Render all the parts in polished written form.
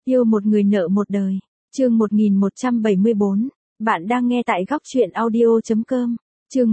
Yêu một người nợ một đời. Chương 1174. Bạn đang nghe tại góc truyện audio.com. Chương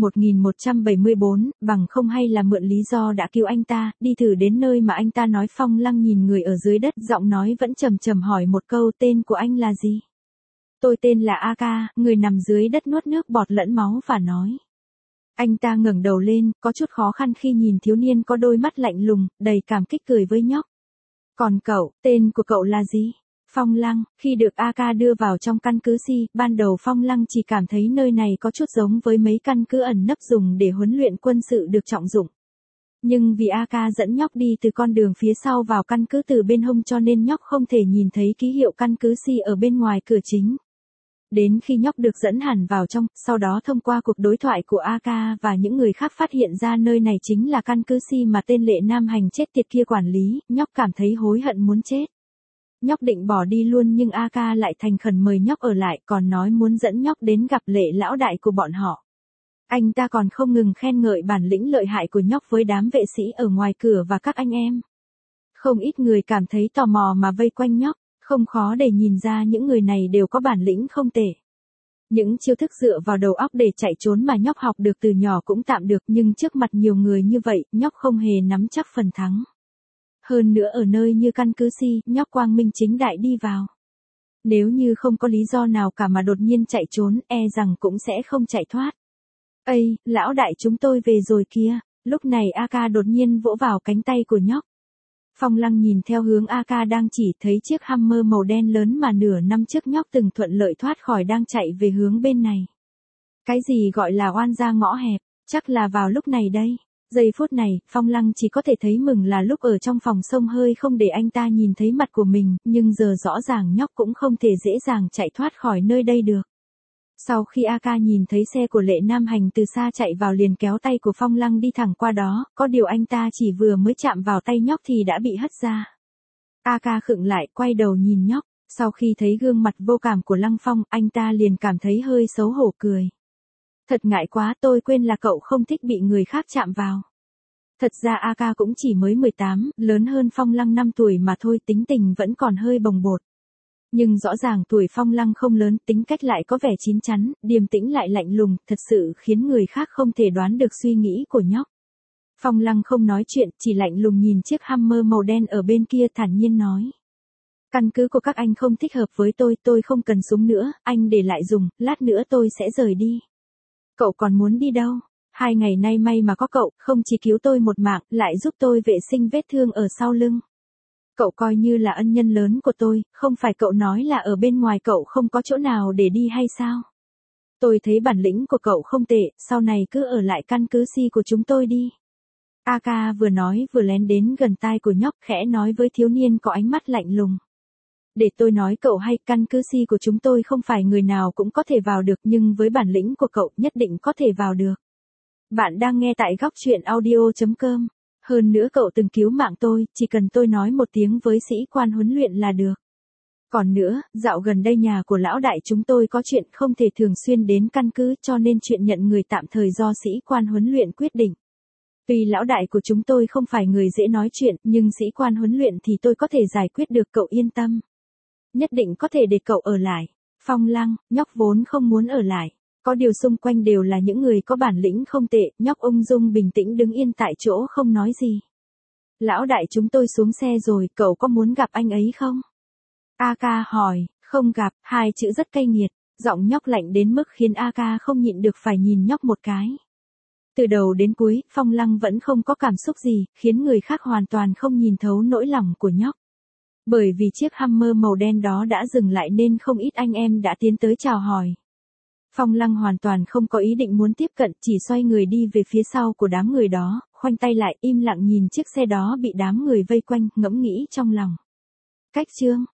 1174, bằng không hay là mượn lý do đã cứu anh ta, đi thử đến nơi mà anh ta nói. Phong Lăng nhìn người ở dưới đất, giọng nói vẫn trầm trầm hỏi một câu, tên của anh là gì? Tôi tên là A-ca, người nằm dưới đất nuốt nước bọt lẫn máu và nói. Anh ta ngẩng đầu lên, có chút khó khăn khi nhìn thiếu niên có đôi mắt lạnh lùng, đầy cảm kích cười với nhóc. Còn cậu, tên của cậu là gì? Phong Lăng. Khi được A-ca đưa vào trong căn cứ Si, ban đầu Phong Lăng chỉ cảm thấy nơi này có chút giống với mấy căn cứ ẩn nấp dùng để huấn luyện quân sự được trọng dụng. Nhưng vì A-ca dẫn nhóc đi từ con đường phía sau vào căn cứ từ bên hông cho nên nhóc không thể nhìn thấy ký hiệu căn cứ Si ở bên ngoài cửa chính. Đến khi nhóc được dẫn hẳn vào trong, sau đó thông qua cuộc đối thoại của A-ca và những người khác phát hiện ra nơi này chính là căn cứ Si mà tên Lệ Nam Hành chết tiệt kia quản lý, nhóc cảm thấy hối hận muốn chết. Nhóc định bỏ đi luôn nhưng A-ca lại thành khẩn mời nhóc ở lại, còn nói muốn dẫn nhóc đến gặp Lệ lão đại của bọn họ. Anh ta còn không ngừng khen ngợi bản lĩnh lợi hại của nhóc với đám vệ sĩ ở ngoài cửa và các anh em. Không ít người cảm thấy tò mò mà vây quanh nhóc, không khó để nhìn ra những người này đều có bản lĩnh không tệ. Những chiêu thức dựa vào đầu óc để chạy trốn mà nhóc học được từ nhỏ cũng tạm được, nhưng trước mặt nhiều người như vậy, nhóc không hề nắm chắc phần thắng. Hơn nữa ở nơi như căn cứ Si, nhóc quang minh chính đại đi vào. Nếu như không có lý do nào cả mà đột nhiên chạy trốn, e rằng cũng sẽ không chạy thoát. Ây, lão đại chúng tôi về rồi kìa. Lúc này A-ca đột nhiên vỗ vào cánh tay của nhóc. Phong Lăng nhìn theo hướng A-ca đang chỉ thấy chiếc Hummer màu đen lớn mà nửa năm trước nhóc từng thuận lợi thoát khỏi đang chạy về hướng bên này. Cái gì gọi là oan gia ngõ hẹp, chắc là vào lúc này đây. Giây phút này, Phong Lăng chỉ có thể thấy mừng là lúc ở trong phòng xông hơi không để anh ta nhìn thấy mặt của mình, nhưng giờ rõ ràng nhóc cũng không thể dễ dàng chạy thoát khỏi nơi đây được. Sau khi A-ca nhìn thấy xe của Lệ Nam Hành từ xa chạy vào liền kéo tay của Phong Lăng đi thẳng qua đó, có điều anh ta chỉ vừa mới chạm vào tay nhóc thì đã bị hất ra. A-ca khựng lại, quay đầu nhìn nhóc, sau khi thấy gương mặt vô cảm của Lăng Phong, anh ta liền cảm thấy hơi xấu hổ cười. Thật ngại quá, tôi quên là cậu không thích bị người khác chạm vào. Thật ra A-ca cũng chỉ mới 18, lớn hơn Phong Lăng 5 tuổi mà thôi, tính tình vẫn còn hơi bồng bột. Nhưng rõ ràng tuổi Phong Lăng không lớn, tính cách lại có vẻ chín chắn, điềm tĩnh lại lạnh lùng, thật sự khiến người khác không thể đoán được suy nghĩ của nhóc. Phong Lăng không nói chuyện, chỉ lạnh lùng nhìn chiếc Hummer màu đen ở bên kia thản nhiên nói. Căn cứ của các anh không thích hợp với tôi không cần súng nữa, anh để lại dùng, lát nữa tôi sẽ rời đi. Cậu còn muốn đi đâu? 2 ngày nay may mà có cậu, không chỉ cứu tôi một mạng, lại giúp tôi vệ sinh vết thương ở sau lưng. Cậu coi như là ân nhân lớn của tôi, không phải cậu nói là ở bên ngoài cậu không có chỗ nào để đi hay sao? Tôi thấy bản lĩnh của cậu không tệ, sau này cứ ở lại căn cứ Si của chúng tôi đi. A-ca vừa nói vừa lén đến gần tai của nhóc, khẽ nói với thiếu niên có ánh mắt lạnh lùng. Để tôi nói cậu hay, căn cứ Si của chúng tôi không phải người nào cũng có thể vào được, nhưng với bản lĩnh của cậu nhất định có thể vào được. Bạn đang nghe tại góc truyện audio.com. Hơn nữa cậu từng cứu mạng tôi, chỉ cần tôi nói một tiếng với sĩ quan huấn luyện là được. Còn nữa, dạo gần đây nhà của lão đại chúng tôi có chuyện không thể thường xuyên đến căn cứ cho nên chuyện nhận người tạm thời do sĩ quan huấn luyện quyết định. Tuy lão đại của chúng tôi không phải người dễ nói chuyện, nhưng sĩ quan huấn luyện thì tôi có thể giải quyết được, cậu yên tâm. Nhất định có thể để cậu ở lại. Phong Lăng, nhóc vốn không muốn ở lại. Có điều xung quanh đều là những người có bản lĩnh không tệ, nhóc ung dung bình tĩnh đứng yên tại chỗ không nói gì. Lão đại chúng tôi xuống xe rồi, cậu có muốn gặp anh ấy không? A-ca hỏi, không gặp, 2 chữ rất cay nghiệt, giọng nhóc lạnh đến mức khiến A-ca không nhịn được phải nhìn nhóc một cái. Từ đầu đến cuối, Phong Lăng vẫn không có cảm xúc gì, khiến người khác hoàn toàn không nhìn thấu nỗi lòng của nhóc. Bởi vì chiếc Hummer màu đen đó đã dừng lại nên không ít anh em đã tiến tới chào hỏi. Phong Lăng hoàn toàn không có ý định muốn tiếp cận, chỉ xoay người đi về phía sau của đám người đó, khoanh tay lại im lặng nhìn chiếc xe đó bị đám người vây quanh, ngẫm nghĩ trong lòng. Cách chương